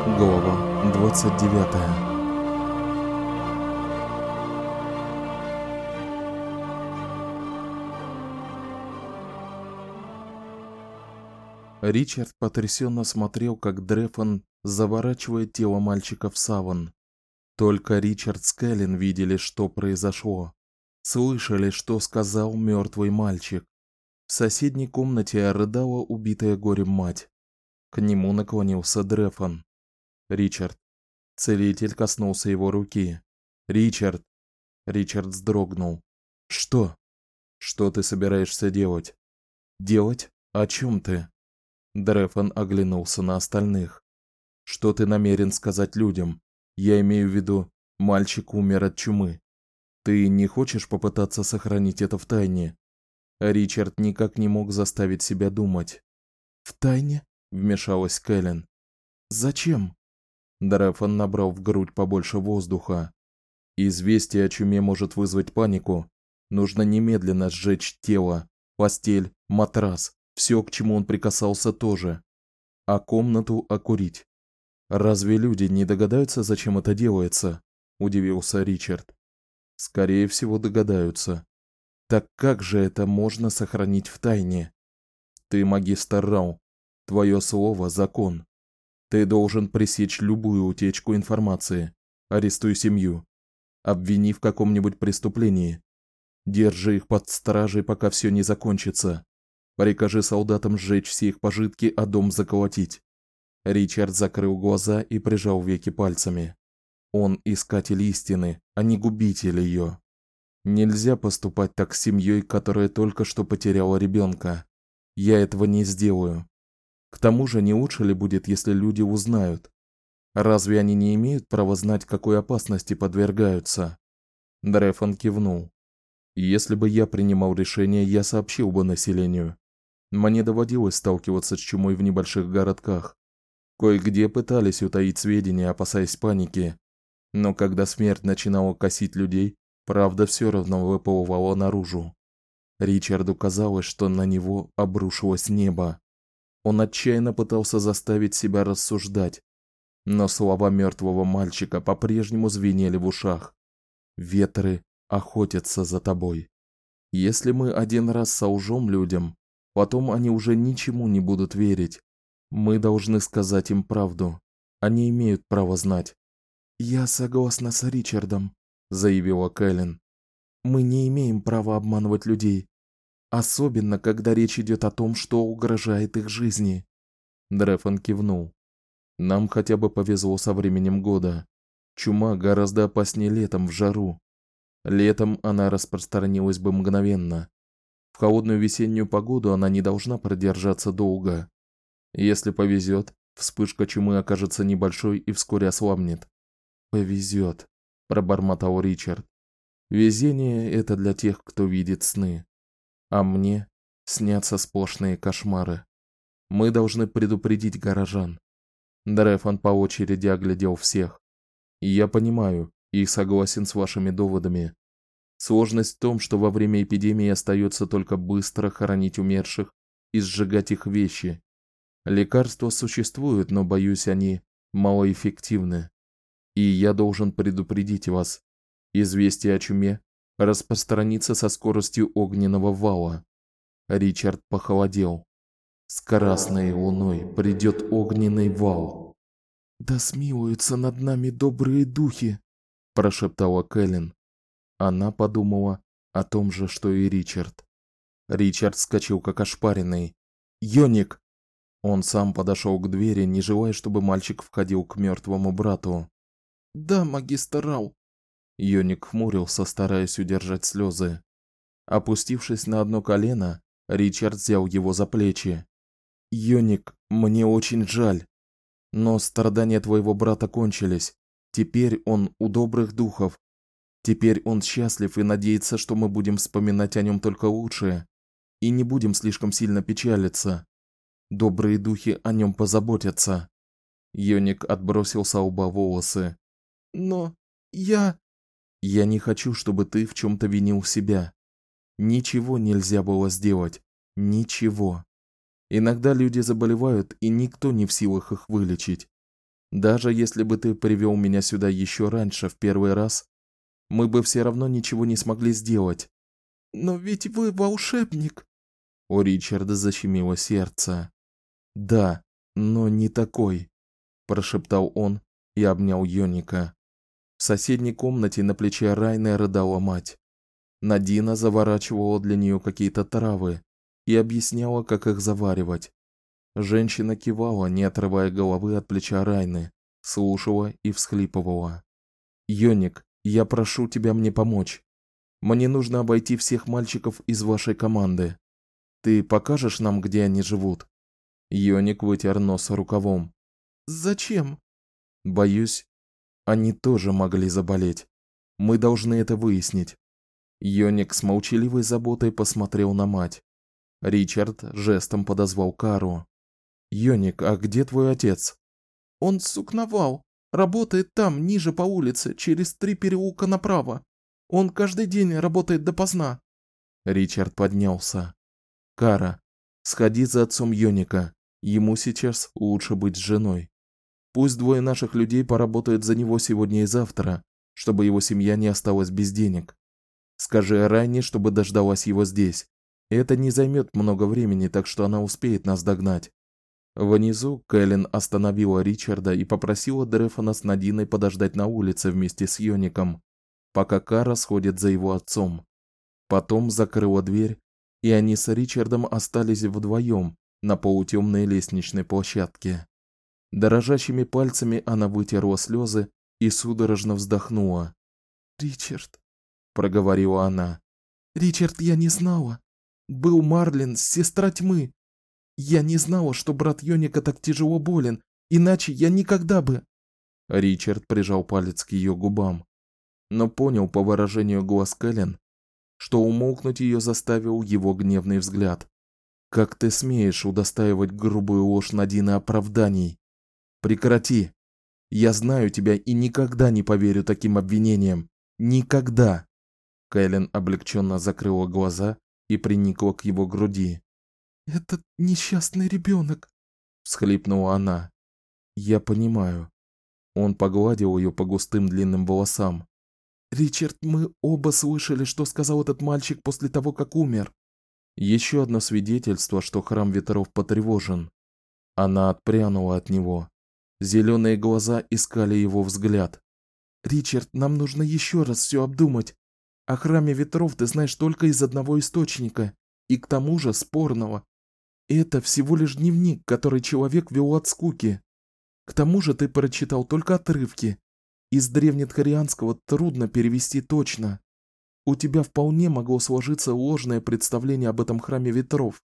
Глава 29. Ричард потрясенно смотрел, как Дрефон заворачивает тело мальчика в саван. Только Ричард с Кэлен видели, что произошло. Слышали, что сказал мертвый мальчик. В соседней комнате рыдала убитая горем мать. К нему наклонился Дрефон. Ричард. Целитель коснулся его руки. Ричард. Ричард вздрогнул. Что? Что ты собираешься делать? Делать? О чем ты? Дрефон оглянулся на остальных. Что ты намерен сказать людям? Я имею в виду, мальчик умер от чумы. Ты не хочешь попытаться сохранить это в тайне? Ричард никак не мог заставить себя думать. В тайне? Вмешалась Кэлен. Зачем? Дрефон набрал в грудь побольше воздуха. Известие о чуме может вызвать панику. Нужно немедленно сжечь тело, постель, матрас, все, к чему он прикасался, тоже. А комнату окурить. Разве люди не догадаются, зачем это делается? Удивился Ричард. Скорее всего, догадаются. Так как же это можно сохранить в тайне? Ты магистр Рау. Твое слово закон. Ты должен пресечь любую утечку информации. Арестуй семью. Обвини в каком-нибудь преступлении. Держи их под стражей, пока все не закончится. Прикажи солдатам сжечь все их пожитки, а дом заколотить. Ричард закрыл глаза и прижал веки пальцами. Он искатель истины, а не губитель ее. Нельзя поступать так с семьей, которая только что потеряла ребенка. Я этого не сделаю. К тому же, не лучше ли будет, если люди узнают? Разве они не имеют права знать, какой опасности подвергаются? Дрефон кивнул. Если бы я принимал решение, я сообщил бы населению. Мне доводилось сталкиваться с чумой в небольших городках. Кое-где пытались утаить сведения, опасаясь паники, но когда смерть начинала косить людей, правда все равно выплывала наружу. Ричарду казалось, что на него обрушилось небо. Он отчаянно пытался заставить себя рассуждать, но слова мертвого мальчика по-прежнему звенели в ушах. Ветры охотятся за тобой. Если мы один раз солжем людям, потом они уже ничему не будут верить. Мы должны сказать им правду. Они имеют право знать. Я согласна с Ричардом, заявила Кэлен. Мы не имеем права обманывать людей, особенно когда речь идет о том, что угрожает их жизни. Дрефон кивнул. Нам хотя бы повезло со временем года. Чума гораздо опаснее летом в жару. Летом она распространилась бы мгновенно. В холодную весеннюю погоду она не должна продержаться долго. Если повезет, вспышка чумы окажется небольшой и вскоре ослабнет. Повезет, пробормотал Ричард. Везение это для тех, кто видит сны. А мне снятся сплошные кошмары. Мы должны предупредить горожан. Дрефон по очереди оглядел всех. Я понимаю и согласен с вашими доводами. Сложность в том, что во время эпидемии остается только быстро хоронить умерших и сжигать их вещи. Лекарства существуют, но, боюсь, они малоэффективны. И я должен предупредить вас. Известие о чуме распространится со скоростью огненного вала. Ричард похолодел. С красной луной придет огненный вал. Да смилуются над нами добрые духи, прошептала Кэлен. Она подумала о том же, что и Ричард. Ричард вскочил как ошпаренный. Йоник! Он сам подошел к двери, не желая, чтобы мальчик входил к мертвому брату. Да, магистр Рау. Йоник хмурился, стараясь удержать слезы. Опустившись на одно колено, Ричард взял его за плечи. Йоник, мне очень жаль, но страдания твоего брата кончились. Теперь он у добрых духов. Теперь он счастлив и надеется, что мы будем вспоминать о нем только лучшее и не будем слишком сильно печалиться. Добрые духи о нем позаботятся. Йоник отбросил со лба волосы. Но я не хочу, чтобы ты в чем то винил себя. Ничего нельзя было сделать. Ничего. Иногда люди заболевают, и никто не в силах их вылечить. Даже если бы ты привел меня сюда еще раньше, в первый раз, мы бы все равно ничего не смогли сделать. Но ведь вы волшебник. У Ричарда защемило сердце. Да, но не такой, прошептал он и обнял Йоника. В соседней комнате на плече Райны рыдала мать. Надина заворачивала для нее какие-то травы и объясняла, как их заваривать. Женщина кивала, не отрывая головы от плеча Райны, слушала и всхлипывала. Йоник, я прошу тебя мне помочь. Мне нужно обойти всех мальчиков из вашей команды. Ты покажешь нам, где они живут? Йоник вытер нос рукавом. Зачем? Боюсь, они тоже могли заболеть. Мы должны это выяснить. Йоник с молчаливой заботой посмотрел на мать. Ричард жестом подозвал Кару. Йоник, а где твой отец? Он сукновал. Работает там, ниже по улице, через 3 переулка направо. Он каждый день работает допоздна. Ричард поднялся. Кара, сходи за отцом Йоника. Ему сейчас лучше быть с женой. Пусть двое наших людей поработают за него сегодня и завтра, чтобы его семья не осталась без денег. Скажи Райне, чтобы дождалась его здесь. Это не займет много времени, так что она успеет нас догнать. Внизу Кэлен остановила Ричарда и попросила Дрефона с Надиной подождать на улице вместе с Йоником, пока Кара сходит за его отцом. Потом закрыла дверь, и они с Ричардом остались вдвоем на полутемной лестничной площадке. Дрожащими пальцами она вытерла слезы и судорожно вздохнула. Ричард, проговорила она. Ричард, я не знала. Был Марлин, сестра тьмы. Я не знала, что брат Йоника так тяжело болен, иначе я никогда бы. Ричард прижал палец к ее губам, но понял по выражению глаз Кэлен, что умолкнуть ее заставил его гневный взгляд. Как ты смеешь удостаивать грубую ложь Надины оправданий? Прекрати. Я знаю тебя и никогда не поверю таким обвинениям. Никогда. Кэлен облегченно закрыла глаза и приникла к его груди. Этот несчастный ребенок, всхлипнула она. Я понимаю. Он погладил ее по густым длинным волосам. Ричард, мы оба слышали, что сказал этот мальчик после того, как умер. Еще одно свидетельство, что храм ветров потревожен. Она отпрянула от него. Зеленые глаза искали его взгляд. Ричард, нам нужно еще раз все обдумать. О храме ветров ты знаешь только из одного источника, и к тому же спорного. Это всего лишь дневник, который человек вел от скуки. К тому же ты прочитал только отрывки. Из древнетхарианского трудно перевести точно. У тебя вполне могло сложиться ложное представление об этом храме ветров.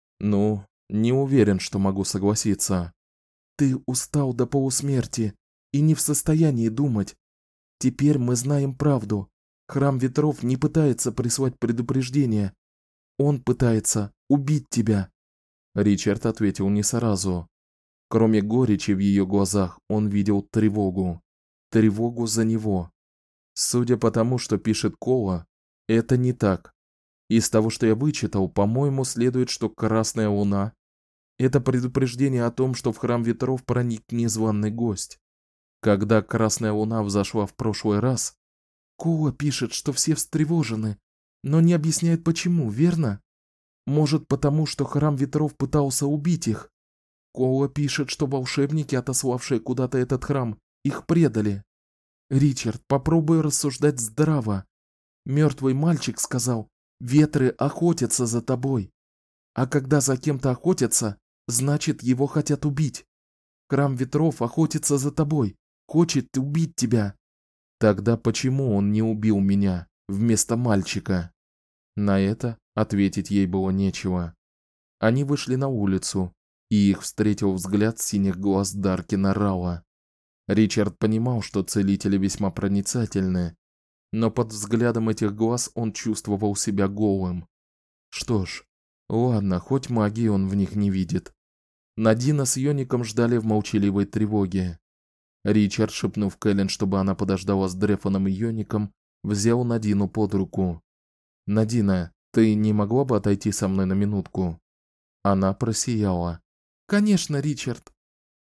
Ну, не уверен, что могу согласиться. Ты устал до полусмерти и не в состоянии думать. Теперь мы знаем правду. Храм ветров не пытается прислать предупреждение. Он пытается убить тебя. Ричард ответил не сразу. Кроме горечи в ее глазах, он видел тревогу. Тревогу за него. Судя по тому, что пишет Кола, это не так. Из того, что я вычитал, по-моему, следует, что Красная Луна — это предупреждение о том, что в храм ветров проник незваный гость. Когда Красная Луна взошла в прошлый раз, Кола пишет, что все встревожены, но не объясняет почему, верно? Может, потому что храм ветров пытался убить их. Кола пишет, что волшебники, отославшие куда-то этот храм, их предали. Ричард, попробуй рассуждать здраво. Мертвый мальчик сказал: "Ветры охотятся за тобой". А когда за кем-то охотятся, значит, его хотят убить. Храм ветров охотится за тобой, хочет убить тебя. Тогда почему он не убил меня вместо мальчика? На это ответить ей было нечего. Они вышли на улицу, и их встретил взгляд синих глаз Даркина Рауа. Ричард понимал, что целители весьма проницательны, но под взглядом этих глаз он чувствовал себя голым. Что ж, ладно, хоть магии он в них не видит. Надина с Йоником ждали в молчаливой тревоге. Ричард, шепнув Кэлен, чтобы она подождала с Дрефоном и Йоником, взял Надину под руку. Надина, ты не могла бы отойти со мной на минутку? Она просияла. Конечно, Ричард.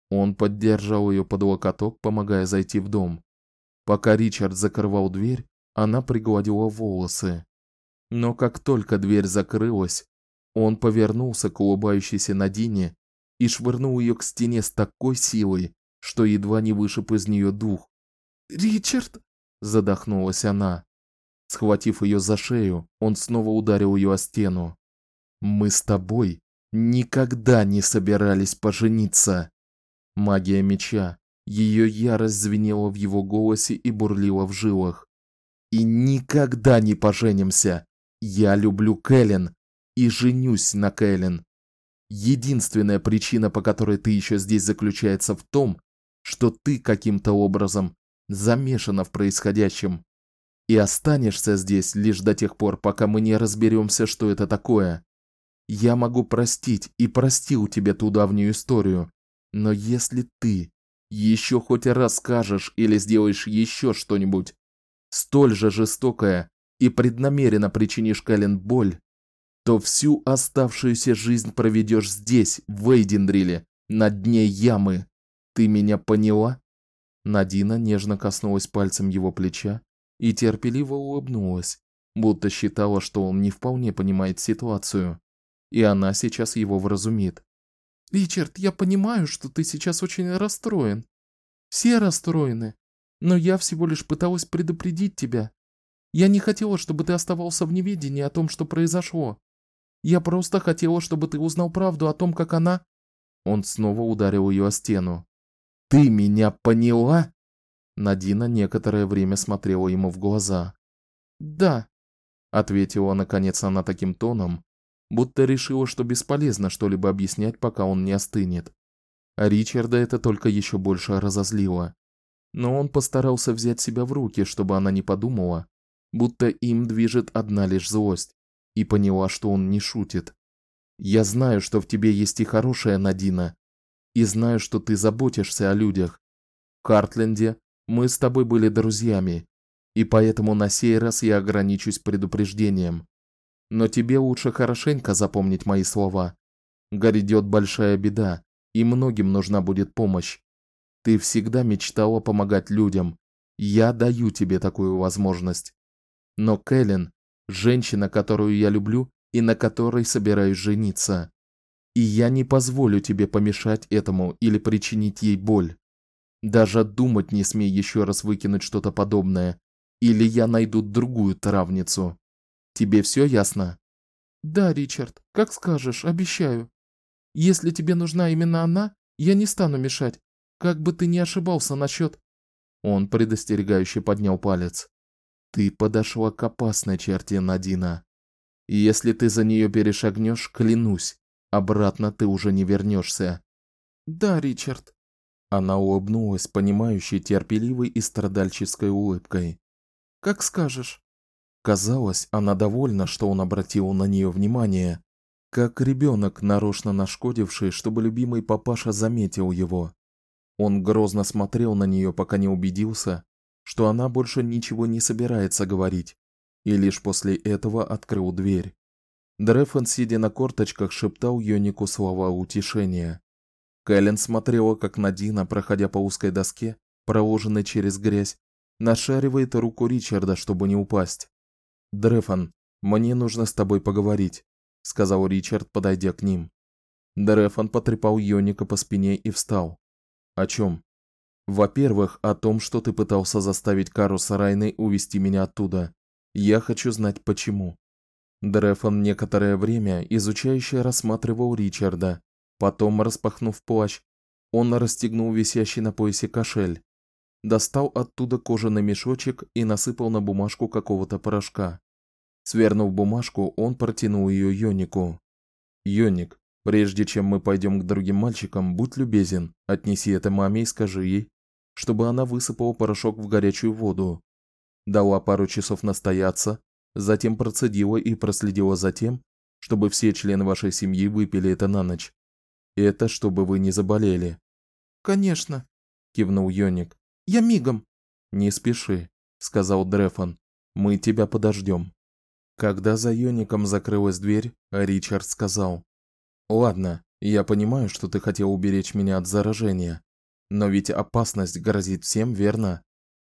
Он поддержал ее под локоток, помогая зайти в дом. Пока Ричард закрывал дверь, она пригладила волосы. Но как только дверь закрылась, он повернулся к улыбающейся Надине и швырнул ее к стене с такой силой, что едва не вышиб из нее дух. "Ричард", задохнулась она. Схватив ее за шею, он снова ударил ее о стену. Мы с тобой никогда не собирались пожениться. Магия меча, ее ярость звенела в его голосе и бурлила в жилах. И никогда не поженимся. Я люблю Кэлен и женюсь на Кэлен. Единственная причина, по которой ты еще здесь, заключается в том, что ты каким-то образом замешана в происходящем и останешься здесь лишь до тех пор, пока мы не разберемся, что это такое. Я могу простить и простил тебе ту давнюю историю, но если ты еще хоть раз скажешь или сделаешь еще что-нибудь столь же жестокое и преднамеренно причинишь Кэлен боль, то всю оставшуюся жизнь проведешь здесь, в Эйдендриле, на дне ямы. Ты меня поняла? Надина нежно коснулась пальцем его плеча и терпеливо улыбнулась, будто считала, что он не вполне понимает ситуацию, и она сейчас его вразумит. "Ричард, я понимаю, что ты сейчас очень расстроен. Все расстроены, но я всего лишь пыталась предупредить тебя. Я не хотела, чтобы ты оставался в неведении о том, что произошло. Я просто хотела, чтобы ты узнал правду о том, как она". Он снова ударил ее о стену. Ты меня поняла? Надина некоторое время смотрела ему в глаза. "Да", ответила наконец она таким тоном, будто решила, что бесполезно что-либо объяснять, пока он не остынет. А Ричарда это только еще больше разозлило. Но он постарался взять себя в руки, чтобы она не подумала, будто им движет одна лишь злость, и поняла, что он не шутит. Я знаю, что в тебе есть и хорошее, Надина, и знаю, что ты заботишься о людях. В Хартленде мы с тобой были друзьями, и поэтому на сей раз я ограничусь предупреждением. Но тебе лучше хорошенько запомнить мои слова. Грядет большая беда, и многим нужна будет помощь. Ты всегда мечтала помогать людям. Я даю тебе такую возможность. Но Кэлен женщина, которую я люблю и на которой собираюсь жениться. И я не позволю тебе помешать этому или причинить ей боль. Даже думать не смей еще раз выкинуть что-то подобное, или я найду другую травницу. Тебе все ясно? "Да, Ричард, как скажешь, обещаю. Если тебе нужна именно она, я не стану мешать, как бы ты ни ошибался насчет". Он предостерегающе поднял палец. Ты подошла к опасной черте, Надина. И если ты за нее перешагнешь, клянусь, обратно ты уже не вернешься. "Да, Ричард". Она улыбнулась понимающей, терпеливой и страдальческой улыбкой. "Как скажешь". Казалось, она довольна, что он обратил на нее внимание, как ребенок, нарочно нашкодивший, чтобы любимый папаша заметил его. Он грозно смотрел на нее, пока не убедился, что она больше ничего не собирается говорить, и лишь после этого открыл дверь. Дрефон, сидя на корточках, шептал Йонику слова утешения. Кэлен смотрела, как Надина, проходя по узкой доске, проложенной через грязь, нашаривает руку Ричарда, чтобы не упасть. "Дрефон, мне нужно с тобой поговорить", сказал Ричард, подойдя к ним. Дрефон потрепал Йоника по спине и встал. "О чем? "Во-первых, о том, что ты пытался заставить Каруса Райны увести меня оттуда. Я хочу знать почему". Дрефон некоторое время изучающе рассматривал Ричарда. Потом, распахнув плащ, он расстегнул висящий на поясе кошель, достал оттуда кожаный мешочек и насыпал на бумажку какого-то порошка. Свернув бумажку, он протянул ее Йонику. "Йоник, прежде чем мы пойдем к другим мальчикам, будь любезен, отнеси это маме и скажи ей, чтобы она высыпала порошок в горячую воду, дала пару часов настояться, затем процедила и проследила за тем, чтобы все члены вашей семьи выпили это на ночь. Это чтобы вы не заболели". "Конечно", кивнул Йоник. "Я мигом". "Не спеши", сказал Дрефон. "Мы тебя подождем". Когда за Йоником закрылась дверь, Ричард сказал: "Ладно, Я понимаю, что ты хотел уберечь меня от заражения, но ведь опасность грозит всем, верно?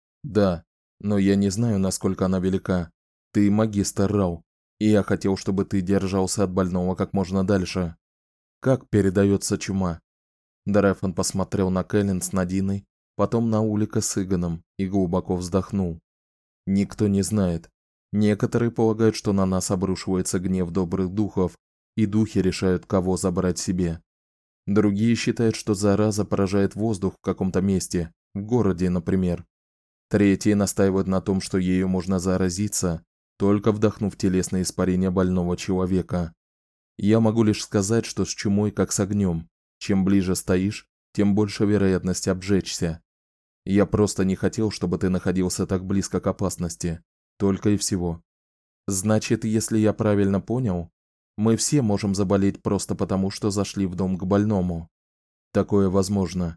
Да, но я не знаю, насколько она велика. Ты магистр Рау, и я хотел, чтобы ты держался от больного как можно дальше. Как передается чума? Дрефон посмотрел на Кэлен с Надиной, потом на Улика с Иганом и глубоко вздохнул. Никто не знает. Некоторые полагают, что на нас обрушивается гнев добрых духов, и духи решают, кого забрать себе. Другие считают, что зараза поражает воздух в каком-то месте, в городе, например. Третьи настаивают на том, что ею можно заразиться, только вдохнув телесные испарения больного человека. Я могу лишь сказать, что с чумой как с огнем. Чем ближе стоишь, тем больше вероятность обжечься. Я просто не хотел, чтобы ты находился так близко к опасности, только и всего. Значит, если я правильно понял, мы все можем заболеть просто потому, что зашли в дом к больному. Такое возможно.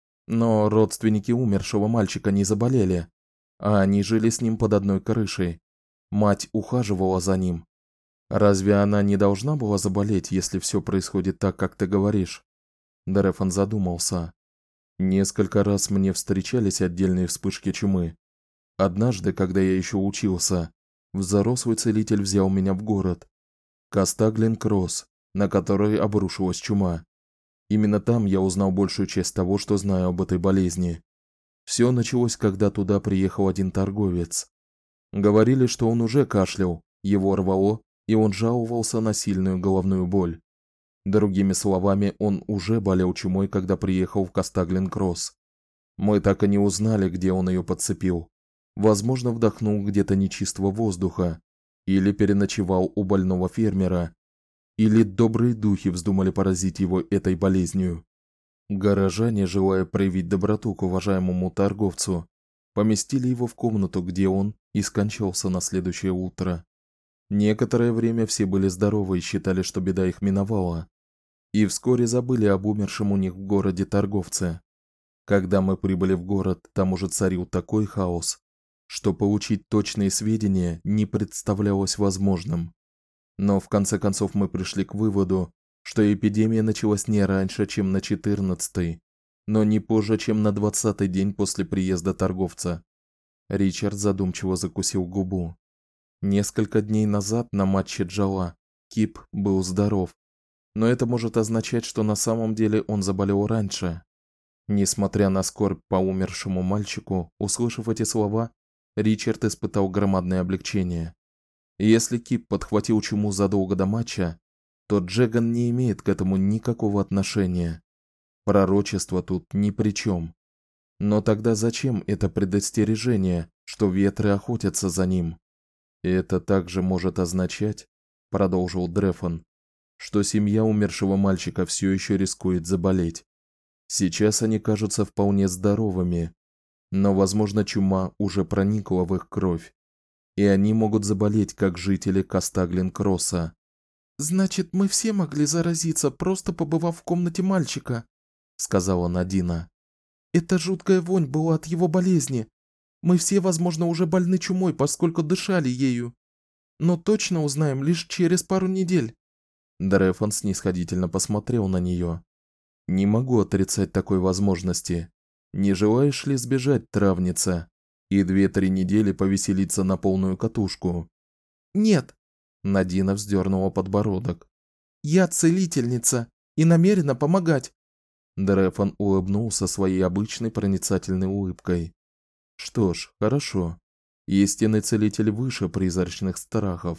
Но родственники умершего мальчика не заболели, а они жили с ним под одной крышей. Мать ухаживала за ним. Разве она не должна была заболеть, если все происходит так, как ты говоришь? Дрефон задумался. Несколько раз мне встречались отдельные вспышки чумы. Однажды, когда я еще учился, взрослый целитель взял меня в город, Кастаглин-Кросс, на который обрушилась чума. Именно там я узнал большую часть того, что знаю об этой болезни. Все началось, когда туда приехал один торговец. Говорили, что он уже кашлял, его рвало, и он жаловался на сильную головную боль. Другими словами, он уже болел чумой, когда приехал в Кастаглин-Кросс. Мы так и не узнали, где он ее подцепил. Возможно, вдохнул где-то нечистого воздуха, или переночевал у больного фермера, или добрые духи вздумали поразить его этой болезнью. Горожане, желая проявить доброту к уважаемому торговцу, поместили его в комнату, где он и скончался на следующее утро. Некоторое время все были здоровы и считали, что беда их миновала, и вскоре забыли об умершем у них в городе торговце. Когда мы прибыли в город, там уже царил такой хаос, что получить точные сведения не представлялось возможным. Но в конце концов мы пришли к выводу, что эпидемия началась не раньше, чем на 14-й, но не позже, чем на 20-й день после приезда торговца. Ричард задумчиво закусил губу. Несколько дней назад на матче Джала Кип был здоров, но это может означать, что на самом деле он заболел раньше. Несмотря на скорбь по умершему мальчику, услышав эти слова, Ричард испытал громадное облегчение. Если Кип подхватил чуму задолго до матча, то Джеган не имеет к этому никакого отношения. Пророчество тут ни при чем. Но тогда зачем это предостережение, что ветры охотятся за ним? Это также может означать, продолжил Дрефон, что семья умершего мальчика все еще рискует заболеть. Сейчас они кажутся вполне здоровыми, но, возможно, чума уже проникла в их кровь, и они могут заболеть, как жители Кастаглин-Кросса. Значит, мы все могли заразиться, просто побывав в комнате мальчика, сказала Надина. Эта жуткая вонь была от его болезни. Мы все, возможно, уже больны чумой, поскольку дышали ею. Но точно узнаем лишь через пару недель. Дрефон снисходительно посмотрел на нее. Не могу отрицать такой возможности. Не желаешь ли сбежать, травница, и 2-3 недели повеселиться на полную катушку? Нет. Надина вздернула подбородок. Я целительница и намерена помогать. Дрефон улыбнулся своей обычной проницательной улыбкой. Что ж, хорошо. Истинный целитель выше призрачных страхов.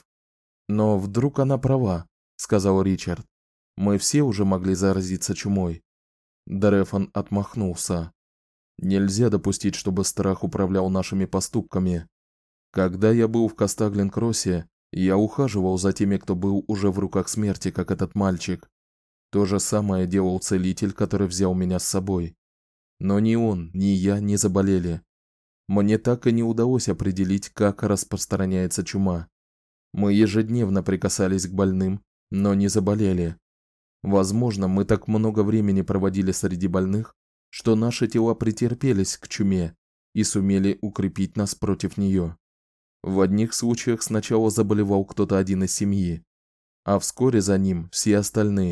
Но вдруг она права, сказал Ричард. Мы все уже могли заразиться чумой. Дрефон отмахнулся. Нельзя допустить, чтобы страх управлял нашими поступками. Когда я был в Кастаглин-Кроссе, я ухаживал за теми, кто был уже в руках смерти, как этот мальчик. То же самое делал целитель, который взял меня с собой. Но ни он, ни я не заболели. Мне так и не удалось определить, как распространяется чума. Мы ежедневно прикасались к больным, но не заболели. Возможно, мы так много времени проводили среди больных, что наши тела претерпелись к чуме и сумели укрепить нас против нее. В одних случаях сначала заболевал кто-то один из семьи, а вскоре за ним все остальные,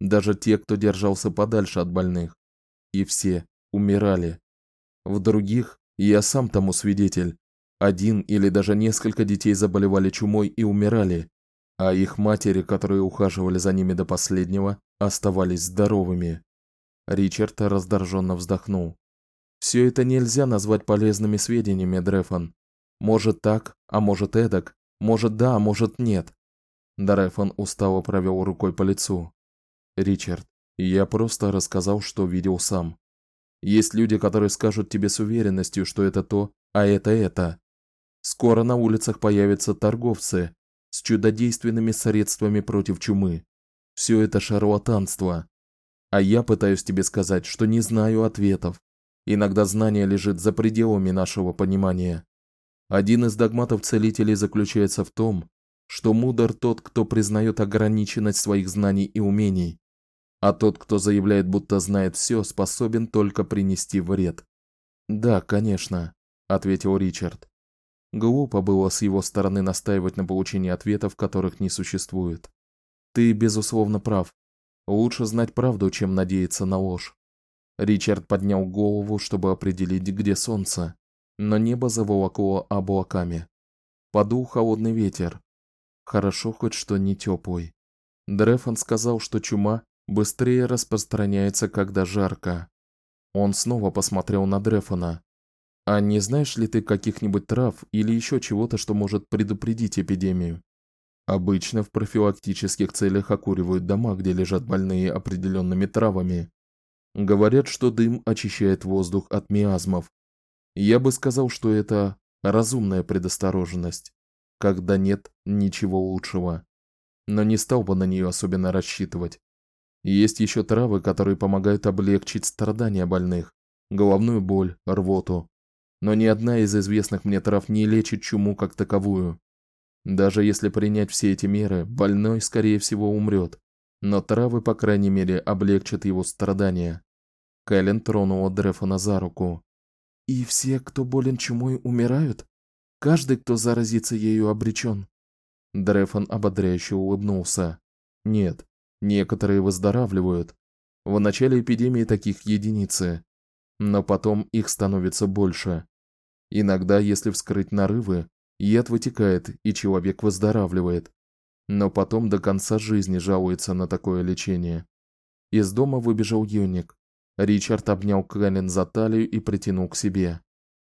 даже те, кто держался подальше от больных. И все умирали. В других, я сам тому свидетель, один или даже несколько детей заболевали чумой и умирали, а их матери, которые ухаживали за ними до последнего, оставались здоровыми. Ричард раздраженно вздохнул. Все это нельзя назвать полезными сведениями, Дрефон. Может так, а может эдак, может да, а может нет. Дрефон устало провел рукой по лицу. Ричард, я просто рассказал, что видел сам. Есть люди, которые скажут тебе с уверенностью, что это то, а это. Скоро на улицах появятся торговцы с чудодейственными средствами против чумы. Все это шарлатанство. А я пытаюсь тебе сказать, что не знаю ответов. Иногда знание лежит за пределами нашего понимания. Один из догматов целителей заключается в том, что мудр тот, кто признает ограниченность своих знаний и умений, а тот, кто заявляет, будто знает все, способен только принести вред. Да, конечно, ответил Ричард. Глупо было с его стороны настаивать на получении ответов, которых не существует. Ты безусловно прав. Лучше знать правду, чем надеяться на ложь. Ричард поднял голову, чтобы определить, где солнце, но небо заволокло облаками. Подул холодный ветер. Хорошо хоть что не теплый. Дрефон сказал, что чума быстрее распространяется, когда жарко. Он снова посмотрел на Дрефона. А не знаешь ли ты каких-нибудь трав или еще чего-то, что может предупредить эпидемию? Обычно в профилактических целях окуривают дома, где лежат больные определенными травами. Говорят, что дым очищает воздух от миазмов. Я бы сказал, что это разумная предосторожность, когда нет ничего лучшего. Но не стал бы на нее особенно рассчитывать. Есть еще травы, которые помогают облегчить страдания больных, головную боль, рвоту. Но ни одна из известных мне трав не лечит чуму как таковую. Даже если принять все эти меры, больной скорее всего умрет, но травы, по крайней мере, облегчат его страдания. Кэлен тронула Дрефона за руку. И все, кто болен чумой, умирают? Каждый, кто заразится ею, обречен. Дрефон ободряюще улыбнулся. Нет, некоторые выздоравливают. В начале эпидемии таких единицы, но потом их становится больше. Иногда, если вскрыть нарывы, яд вытекает, и человек выздоравливает. Но потом до конца жизни жалуется на такое лечение. Из дома выбежал Юник. Ричард обнял Кэлен за талию и притянул к себе.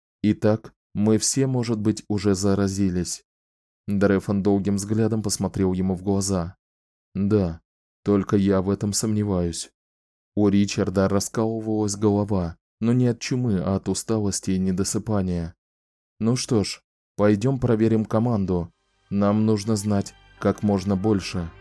Итак, мы все, может быть, уже заразились. Дрефон долгим взглядом посмотрел ему в глаза. Да, только я в этом сомневаюсь. У Ричарда раскалывалась голова, но не от чумы, а от усталости и недосыпания. Ну что ж, пойдем проверим команду. Нам нужно знать как можно больше.